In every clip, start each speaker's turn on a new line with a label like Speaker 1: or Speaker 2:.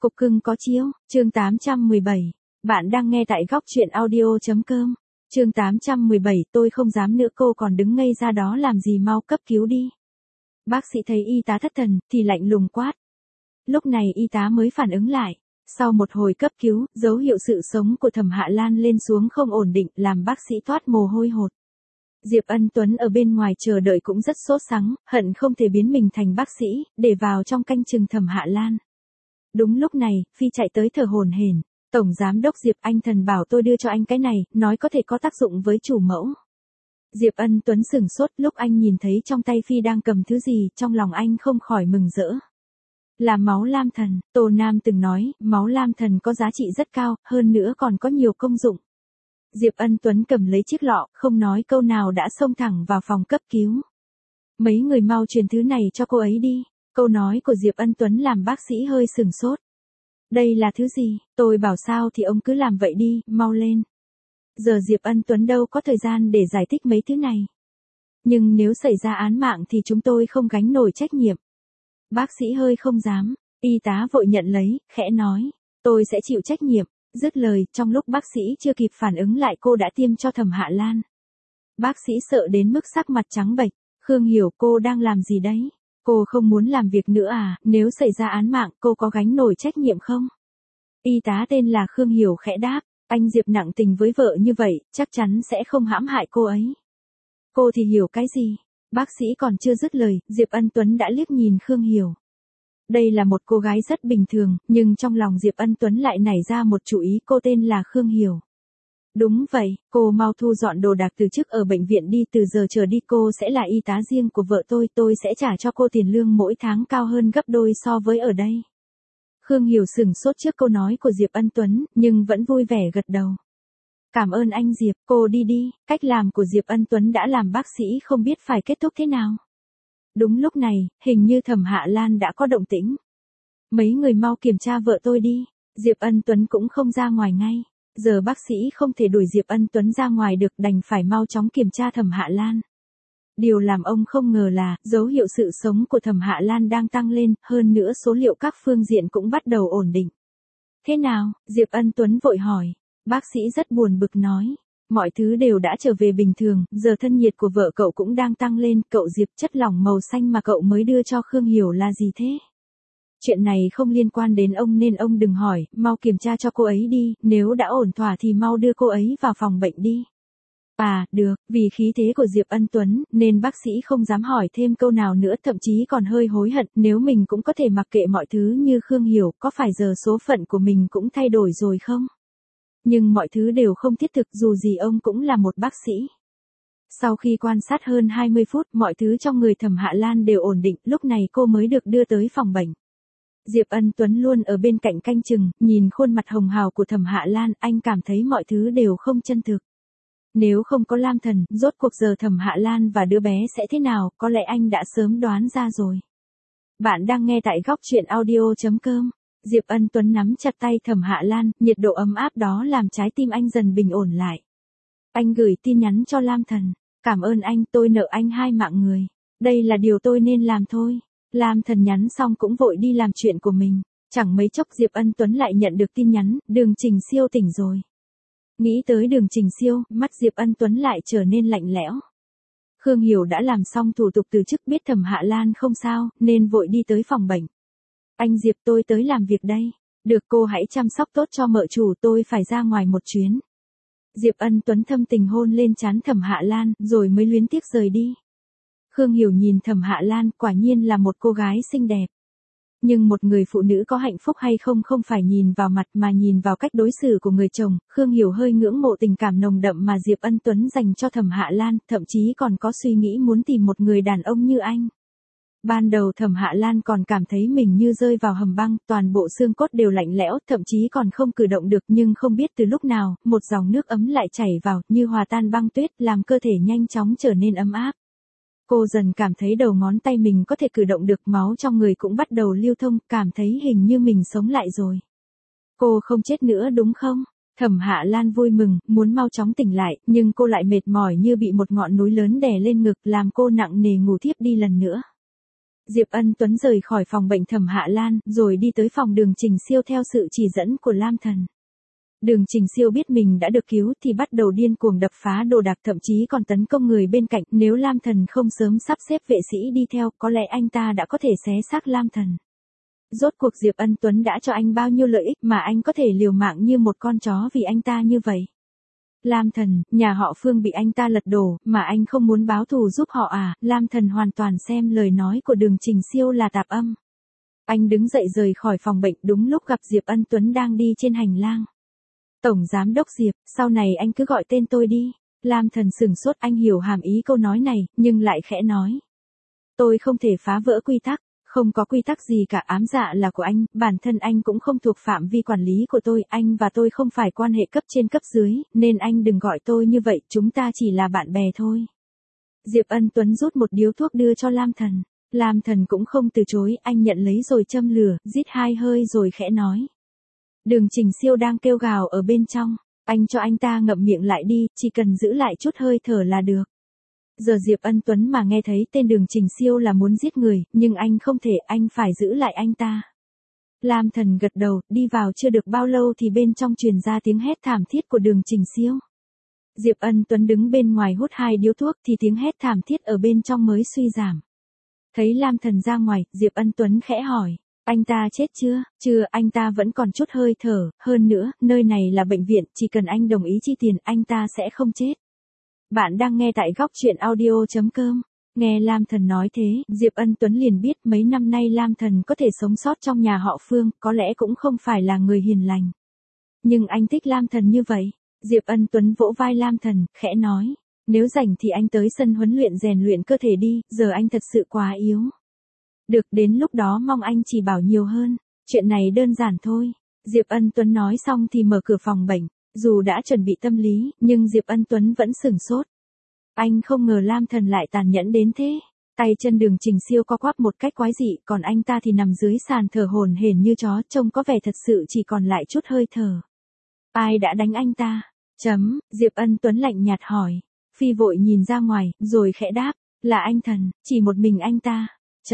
Speaker 1: Cục cưng có chiếu, chương 817. Bạn đang nghe tại góc truyện audio.com. Chương 817, tôi không dám nữa, cô còn đứng ngây ra đó làm gì, mau cấp cứu đi. Bác sĩ thấy y tá thất thần, thì lạnh lùng quát. Lúc này y tá mới phản ứng lại. Sau một hồi cấp cứu, dấu hiệu sự sống của Thẩm Hạ Lan lên xuống không ổn định, làm bác sĩ toát mồ hôi hột. Diệp Ân Tuấn ở bên ngoài chờ đợi cũng rất sốt sắng, hận không thể biến mình thành bác sĩ, để vào trong canh chừng Thẩm Hạ Lan. Đúng lúc này, Phi chạy tới thở hổn hển. Tổng giám đốc Diệp, anh thần bảo tôi đưa cho anh cái này, nói có thể có tác dụng với chủ mẫu. Diệp Ân Tuấn sửng sốt, lúc anh nhìn thấy trong tay Phi đang cầm thứ gì, trong lòng anh không khỏi mừng rỡ. Là máu lam thần, Tô Nam từng nói, máu lam thần có giá trị rất cao, hơn nữa còn có nhiều công dụng. Diệp Ân Tuấn cầm lấy chiếc lọ, không nói câu nào đã xông thẳng vào phòng cấp cứu. Mấy người mau truyền thứ này cho cô ấy đi. Câu nói của Diệp Ân Tuấn làm bác sĩ hơi sửng sốt. Đây là thứ gì? Tôi bảo sao thì ông cứ làm vậy đi, mau lên. Giờ Diệp Ân Tuấn đâu có thời gian để giải thích mấy thứ này. Nhưng nếu xảy ra án mạng thì chúng tôi không gánh nổi trách nhiệm. Bác sĩ hơi không dám, y tá vội nhận lấy, khẽ nói, tôi sẽ chịu trách nhiệm. Dứt lời, trong lúc bác sĩ chưa kịp phản ứng lại cô đã tiêm cho Thẩm Hạ Lan. Bác sĩ sợ đến mức sắc mặt trắng bệch. Khương Hiểu, cô đang làm gì đấy? Cô không muốn làm việc nữa à, nếu xảy ra án mạng cô có gánh nổi trách nhiệm không? Y tá tên là Khương Hiểu khẽ đáp, anh Diệp nặng tình với vợ như vậy, chắc chắn sẽ không hãm hại cô ấy. Cô thì hiểu cái gì? Bác sĩ còn chưa dứt lời, Diệp Ân Tuấn đã liếc nhìn Khương Hiểu. Đây là một cô gái rất bình thường, nhưng trong lòng Diệp Ân Tuấn lại nảy ra một chủ ý, cô tên là Khương Hiểu. Đúng vậy, cô mau thu dọn đồ đạc từ chức ở bệnh viện đi, từ giờ trở đi cô sẽ là y tá riêng của vợ tôi sẽ trả cho cô tiền lương mỗi tháng cao hơn gấp đôi so với ở đây. Khương Hiểu sửng sốt trước câu nói của Diệp Ân Tuấn, nhưng vẫn vui vẻ gật đầu. Cảm ơn anh Diệp, cô đi đi. Cách làm của Diệp Ân Tuấn đã làm bác sĩ không biết phải kết thúc thế nào. Đúng lúc này, hình như Thẩm Hạ Lan đã có động tĩnh. Mấy người mau kiểm tra vợ tôi đi. Diệp Ân Tuấn cũng không ra ngoài ngay. Giờ bác sĩ không thể đuổi Diệp Ân Tuấn ra ngoài được, đành phải mau chóng kiểm tra Thẩm Hạ Lan. Điều làm ông không ngờ là, dấu hiệu sự sống của Thẩm Hạ Lan đang tăng lên, hơn nữa số liệu các phương diện cũng bắt đầu ổn định. Thế nào? Diệp Ân Tuấn vội hỏi. Bác sĩ rất buồn bực nói. Mọi thứ đều đã trở về bình thường, giờ thân nhiệt của vợ cậu cũng đang tăng lên, cậu Diệp, chất lỏng màu xanh mà cậu mới đưa cho Khương Hiểu là gì thế? Chuyện này không liên quan đến ông nên ông đừng hỏi, mau kiểm tra cho cô ấy đi, nếu đã ổn thỏa thì mau đưa cô ấy vào phòng bệnh đi. À, được, vì khí thế của Diệp Ân Tuấn, nên bác sĩ không dám hỏi thêm câu nào nữa, thậm chí còn hơi hối hận, nếu mình cũng có thể mặc kệ mọi thứ như Khương Hiểu, có phải giờ số phận của mình cũng thay đổi rồi không? Nhưng mọi thứ đều không thiết thực, dù gì ông cũng là một bác sĩ. Sau khi quan sát hơn 20 phút, mọi thứ trong người Thẩm Hạ Lan đều ổn định, lúc này cô mới được đưa tới phòng bệnh. Diệp Ân Tuấn luôn ở bên cạnh canh chừng, nhìn khuôn mặt hồng hào của Thẩm Hạ Lan, anh cảm thấy mọi thứ đều không chân thực. Nếu không có Lam Thần, rốt cuộc giờ Thẩm Hạ Lan và đứa bé sẽ thế nào, có lẽ anh đã sớm đoán ra rồi. Bạn đang nghe tại góc truyện audio.com. Diệp Ân Tuấn nắm chặt tay Thẩm Hạ Lan, nhiệt độ ấm áp đó làm trái tim anh dần bình ổn lại. Anh gửi tin nhắn cho Lam Thần. Cảm ơn anh, tôi nợ anh 2 mạng người. Đây là điều tôi nên làm thôi. Lam Thần nhắn xong cũng vội đi làm chuyện của mình. Chẳng mấy chốc Diệp Ân Tuấn lại nhận được tin nhắn, Đường Trình Siêu tỉnh rồi. Nghĩ tới Đường Trình Siêu, mắt Diệp Ân Tuấn lại trở nên lạnh lẽo. Khương Hiểu đã làm xong thủ tục từ chức, biết Thẩm Hạ Lan không sao, nên vội đi tới phòng bệnh. Anh Diệp, tôi tới làm việc đây. Được, cô hãy chăm sóc tốt cho mợ chủ, tôi phải ra ngoài một chuyến. Diệp Ân Tuấn thâm tình hôn lên trán Thẩm Hạ Lan, rồi mới luyến tiếc rời đi. Khương Hiểu nhìn Thẩm Hạ Lan, quả nhiên là một cô gái xinh đẹp. Nhưng một người phụ nữ có hạnh phúc hay không không phải nhìn vào mặt mà nhìn vào cách đối xử của người chồng. Khương Hiểu hơi ngưỡng mộ tình cảm nồng đậm mà Diệp Ân Tuấn dành cho Thẩm Hạ Lan, thậm chí còn có suy nghĩ muốn tìm một người đàn ông như anh. Ban đầu Thẩm Hạ Lan còn cảm thấy mình như rơi vào hầm băng, toàn bộ xương cốt đều lạnh lẽo, thậm chí còn không cử động được, nhưng không biết từ lúc nào, một dòng nước ấm lại chảy vào, như hòa tan băng tuyết, làm cơ thể nhanh chóng trở nên ấm áp. Cô dần cảm thấy đầu ngón tay mình có thể cử động được, máu trong người cũng bắt đầu lưu thông, cảm thấy hình như mình sống lại rồi. Cô không chết nữa đúng không? Thẩm Hạ Lan vui mừng, muốn mau chóng tỉnh lại, nhưng cô lại mệt mỏi như bị một ngọn núi lớn đè lên ngực, làm cô nặng nề ngủ thiếp đi lần nữa. Diệp Ân Tuấn rời khỏi phòng bệnh Thẩm Hạ Lan, rồi đi tới phòng Đường Trình Siêu theo sự chỉ dẫn của Lam Thần. Đường Trình Siêu biết mình đã được cứu thì bắt đầu điên cuồng đập phá đồ đạc, thậm chí còn tấn công người bên cạnh, nếu Lam Thần không sớm sắp xếp vệ sĩ đi theo, có lẽ anh ta đã có thể xé xác Lam Thần. Rốt cuộc Diệp Ân Tuấn đã cho anh bao nhiêu lợi ích mà anh có thể liều mạng như một con chó vì anh ta như vậy. Lam Thần, nhà họ Phương bị anh ta lật đổ, mà anh không muốn báo thù giúp họ à? Lam Thần hoàn toàn xem lời nói của Đường Trình Siêu là tạp âm. Anh đứng dậy rời khỏi phòng bệnh, đúng lúc gặp Diệp Ân Tuấn đang đi trên hành lang. Tổng Giám đốc Diệp, sau này anh cứ gọi tên tôi đi. Lam Thần sừng sốt, anh hiểu hàm ý câu nói này, nhưng lại khẽ nói. Tôi không thể phá vỡ quy tắc. Không có quy tắc gì cả, ám dạ là của anh, bản thân anh cũng không thuộc phạm vi quản lý của tôi, anh và tôi không phải quan hệ cấp trên cấp dưới, nên anh đừng gọi tôi như vậy, chúng ta chỉ là bạn bè thôi. Diệp Ân Tuấn rút một điếu thuốc đưa cho Lam Thần. Lam Thần cũng không từ chối, anh nhận lấy rồi châm lửa, rít 2 hơi rồi khẽ nói. Đường Trình Siêu đang kêu gào ở bên trong, anh cho anh ta ngậm miệng lại đi, chỉ cần giữ lại chút hơi thở là được. Giờ Diệp Ân Tuấn mà nghe thấy tên Đường Trình Siêu là muốn giết người, nhưng anh không thể, anh phải giữ lại anh ta. Lam Thần gật đầu, đi vào chưa được bao lâu thì bên trong truyền ra tiếng hét thảm thiết của Đường Trình Siêu. Diệp Ân Tuấn đứng bên ngoài hút 2 điếu thuốc thì tiếng hét thảm thiết ở bên trong mới suy giảm. Thấy Lam Thần ra ngoài, Diệp Ân Tuấn khẽ hỏi, anh ta chết chưa? Chưa, anh ta vẫn còn chút hơi thở, hơn nữa, nơi này là bệnh viện, chỉ cần anh đồng ý chi tiền, anh ta sẽ không chết. Bạn đang nghe tại góc truyện audio.com. Nghe Lam Thần nói thế, Diệp Ân Tuấn liền biết mấy năm nay Lam Thần có thể sống sót trong nhà họ Phương, có lẽ cũng không phải là người hiền lành. Nhưng anh thích Lam Thần như vậy. Diệp Ân Tuấn vỗ vai Lam Thần, khẽ nói. Nếu rảnh thì anh tới sân huấn luyện rèn luyện cơ thể đi, giờ anh thật sự quá yếu. Được, đến lúc đó mong anh chỉ bảo nhiều hơn. Chuyện này đơn giản thôi. Diệp Ân Tuấn nói xong thì mở cửa phòng bệnh. Dù đã chuẩn bị tâm lý, nhưng Diệp Ân Tuấn vẫn sửng sốt. Anh không ngờ Lam Thần lại tàn nhẫn đến thế. Tay chân Đường Trình Siêu co quắp một cách quái dị, còn anh ta thì nằm dưới sàn thở hổn hển như chó, trông có vẻ thật sự chỉ còn lại chút hơi thở. Ai đã đánh anh ta? Diệp Ân Tuấn lạnh nhạt hỏi. Phi vội nhìn ra ngoài, rồi khẽ đáp, là anh Thần, chỉ một mình anh ta.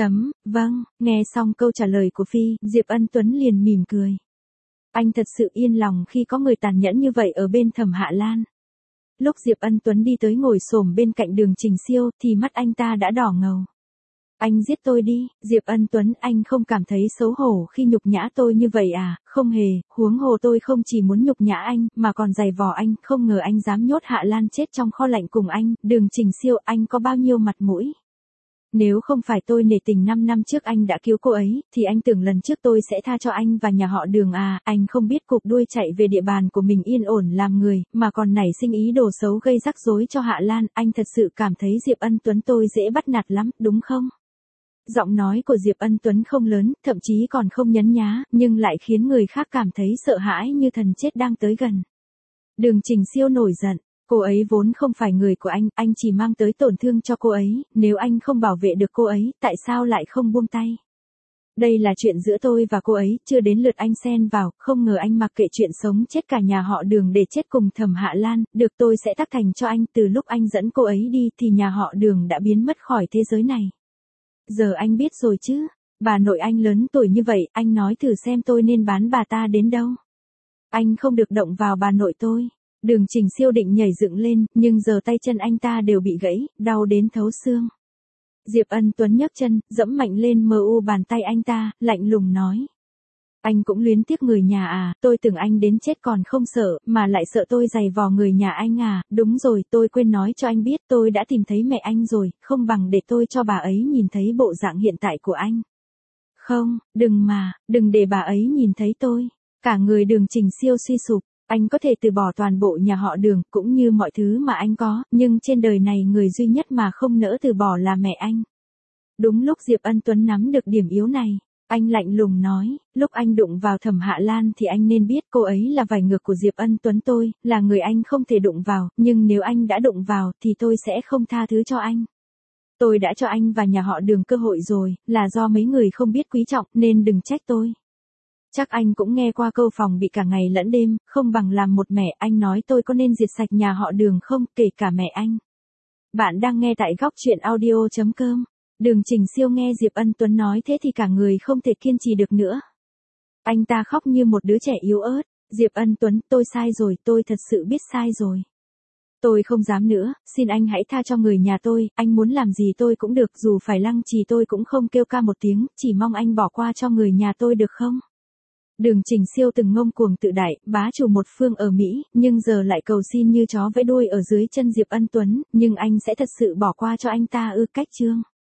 Speaker 1: Vâng, nghe xong câu trả lời của Phi, Diệp Ân Tuấn liền mỉm cười. Anh thật sự yên lòng khi có người tàn nhẫn như vậy ở bên Thẩm Hạ Lan. Lúc Diệp Ân Tuấn đi tới ngồi xổm bên cạnh Đường Trình Siêu thì mắt anh ta đã đỏ ngầu. Anh giết tôi đi, Diệp Ân Tuấn, anh không cảm thấy xấu hổ khi nhục nhã tôi như vậy à? Không hề, huống hồ tôi không chỉ muốn nhục nhã anh, mà còn giày vò anh, không ngờ anh dám nhốt Hạ Lan chết trong kho lạnh cùng anh, Đường Trình Siêu, anh có bao nhiêu mặt mũi? Nếu không phải tôi nể tình 5 năm trước anh đã cứu cô ấy, thì anh tưởng lần trước tôi sẽ tha cho anh và nhà họ Đường à? Anh không biết cục đuôi chạy về địa bàn của mình yên ổn làm người, mà còn nảy sinh ý đồ xấu gây rắc rối cho Hạ Lan, anh thật sự cảm thấy Diệp Ân Tuấn tôi dễ bắt nạt lắm, đúng không? Giọng nói của Diệp Ân Tuấn không lớn, thậm chí còn không nhấn nhá, nhưng lại khiến người khác cảm thấy sợ hãi như thần chết đang tới gần. Đường Trình Siêu nổi giận. Cô ấy vốn không phải người của anh chỉ mang tới tổn thương cho cô ấy, nếu anh không bảo vệ được cô ấy, tại sao lại không buông tay? Đây là chuyện giữa tôi và cô ấy, chưa đến lượt anh xen vào, không ngờ anh mặc kệ chuyện sống chết cả nhà họ Đường để chết cùng Thẩm Hạ Lan, được tôi sẽ tác thành cho anh, từ lúc anh dẫn cô ấy đi thì nhà họ Đường đã biến mất khỏi thế giới này. Giờ anh biết rồi chứ, bà nội anh lớn tuổi như vậy, anh nói thử xem tôi nên bán bà ta đến đâu. Anh không được động vào bà nội tôi. Đường Trình Siêu định nhảy dựng lên, nhưng giờ tay chân anh ta đều bị gãy, đau đến thấu xương. Diệp Ân Tuấn nhấc chân, dẫm mạnh lên bàn tay anh ta, lạnh lùng nói. Anh cũng luyến tiếc người nhà à, tôi tưởng anh đến chết còn không sợ, mà lại sợ tôi giày vò người nhà anh à, đúng rồi, tôi quên nói cho anh biết tôi đã tìm thấy mẹ anh rồi, không bằng để tôi cho bà ấy nhìn thấy bộ dạng hiện tại của anh. Không, đừng để bà ấy nhìn thấy tôi. Cả người Đường Trình Siêu suy sụp. Anh có thể từ bỏ toàn bộ nhà họ Đường, cũng như mọi thứ mà anh có, nhưng trên đời này người duy nhất mà không nỡ từ bỏ là mẹ anh. Đúng lúc Diệp Ân Tuấn nắm được điểm yếu này, anh lạnh lùng nói, lúc anh đụng vào Thẩm Hạ Lan thì anh nên biết cô ấy là vảy ngược của Diệp Ân Tuấn tôi, là người anh không thể đụng vào, nhưng nếu anh đã đụng vào thì tôi sẽ không tha thứ cho anh. Tôi đã cho anh và nhà họ Đường cơ hội rồi, là do mấy người không biết quý trọng nên đừng trách tôi. Chắc anh cũng nghe qua câu phòng bị cả ngày lẫn đêm, không bằng làm một mẻ, anh nói tôi có nên diệt sạch nhà họ Đường không, kể cả mẹ anh. Bạn đang nghe tại góc truyện audio.com. Đường Trình Siêu nghe Diệp Ân Tuấn nói thế thì cả người không thể kiên trì được nữa. Anh ta khóc như một đứa trẻ yếu ớt. Diệp Ân Tuấn, tôi sai rồi, tôi thật sự biết sai rồi. Tôi không dám nữa, xin anh hãy tha cho người nhà tôi, anh muốn làm gì tôi cũng được, dù phải lăng trì tôi cũng không kêu ca một tiếng, chỉ mong anh bỏ qua cho người nhà tôi được không? Đường Trình Siêu từng ngông cuồng tự đại, bá chủ một phương ở Mỹ, nhưng giờ lại cầu xin như chó vẫy đuôi ở dưới chân Diệp Ân Tuấn, nhưng anh sẽ thật sự bỏ qua cho anh ta ư? Cách chương